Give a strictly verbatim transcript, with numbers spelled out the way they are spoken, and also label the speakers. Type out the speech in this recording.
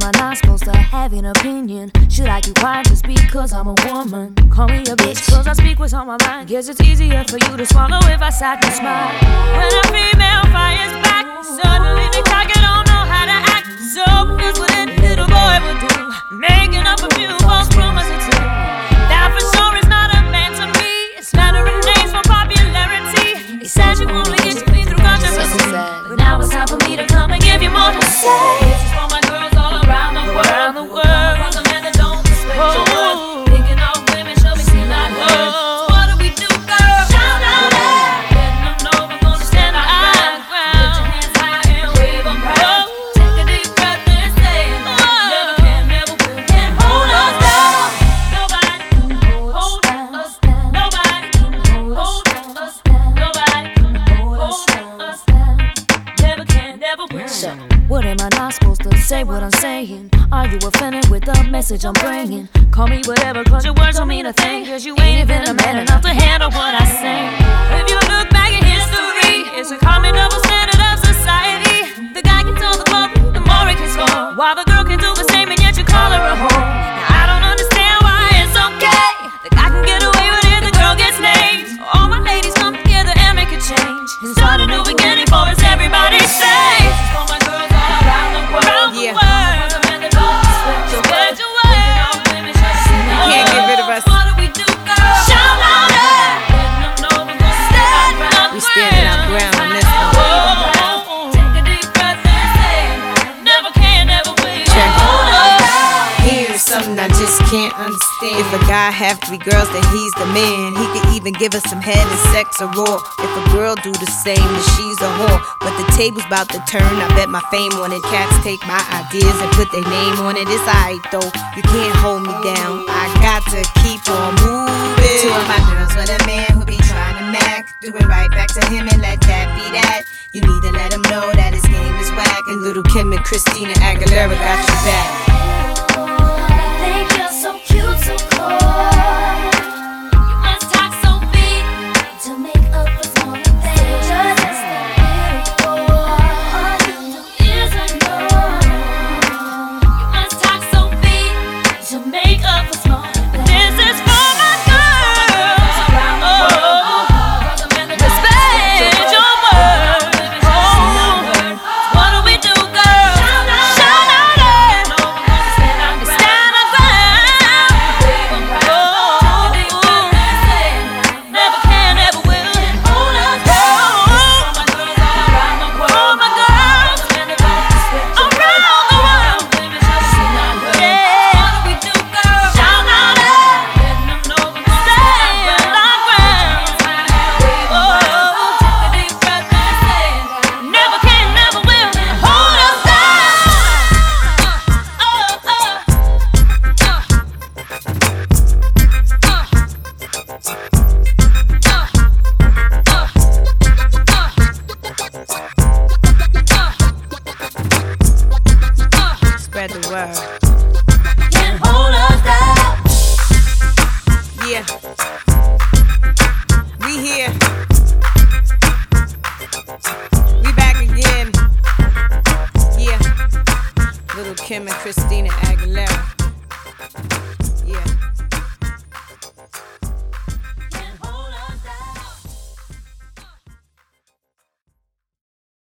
Speaker 1: I not supposed to have an opinion? Should I keep quiet just because I'm a woman? Call me a bitch, cause I speak what's on my mind. Guess it's easier for you to swallow if I sat and smile. When a female fires back, suddenly they talk and don't know how to act. So here's what any little boy would do, making up a few false rumors or two. That for sure is not a man to me. It's slandering names for popularity. He says you only get to me through controversy, but now it's time for me to come and give you more to say. This is for my girls all around the world, around the world. For the men that don't respect your word, picking off women, show me see not heard. So what do we do, girl? Shout out loud, letting them know we're gonna stand our ground. Put your hands high and wave them proud. Take a deep breath and say, never can, never will, can hold us down. Nobody can hold us down. Nobody can hold us down. Nobody can hold us down. Never can, never will. So, what am I not supposed to say what I'm saying? Are you offended with the message I'm bringing? Call me whatever, cause your words don't mean a thing. Cause you ain't even a man enough to handle what I say. If you look back at history, it's a common double standard of society. The guy can tell the glory, the more he can score, while the girl can do the same and yet you call her a whore. Now I don't understand why it's okay. The guy can get away with it, the girl gets named. All my ladies come together and make a change and start a new beginning for us, everybody say. This is for my girls all around the world. Yeah.
Speaker 2: Something I just can't understand. If a guy have three girls, then he's the man. He could even give us some head and sex or raw. If a girl do the same, then she's a whore. But the table's about to turn, I bet my fame on it. Cats take my ideas and put their name on it. It's alright though, you can't hold me down. I got to keep on moving. Two of my girls with a man who be trying to mac. Do it right back to him and let that be that. You need to let him know that his game is whack. And Little Kim and Christina Aguilera got your back.
Speaker 1: So cute, so coy. You must talk so big to make up for small things. Just as the little boy, all you do is ignore. You must talk so big to make up for small things. This is for my girls around the world. Respect your word. Oh, what do we do, girl? Shout out it. Stand our ground.
Speaker 2: Spread the word.
Speaker 1: Can't hold us down.
Speaker 2: Yeah. We here. We back again. Yeah. Little Kim and Christina Aguilera.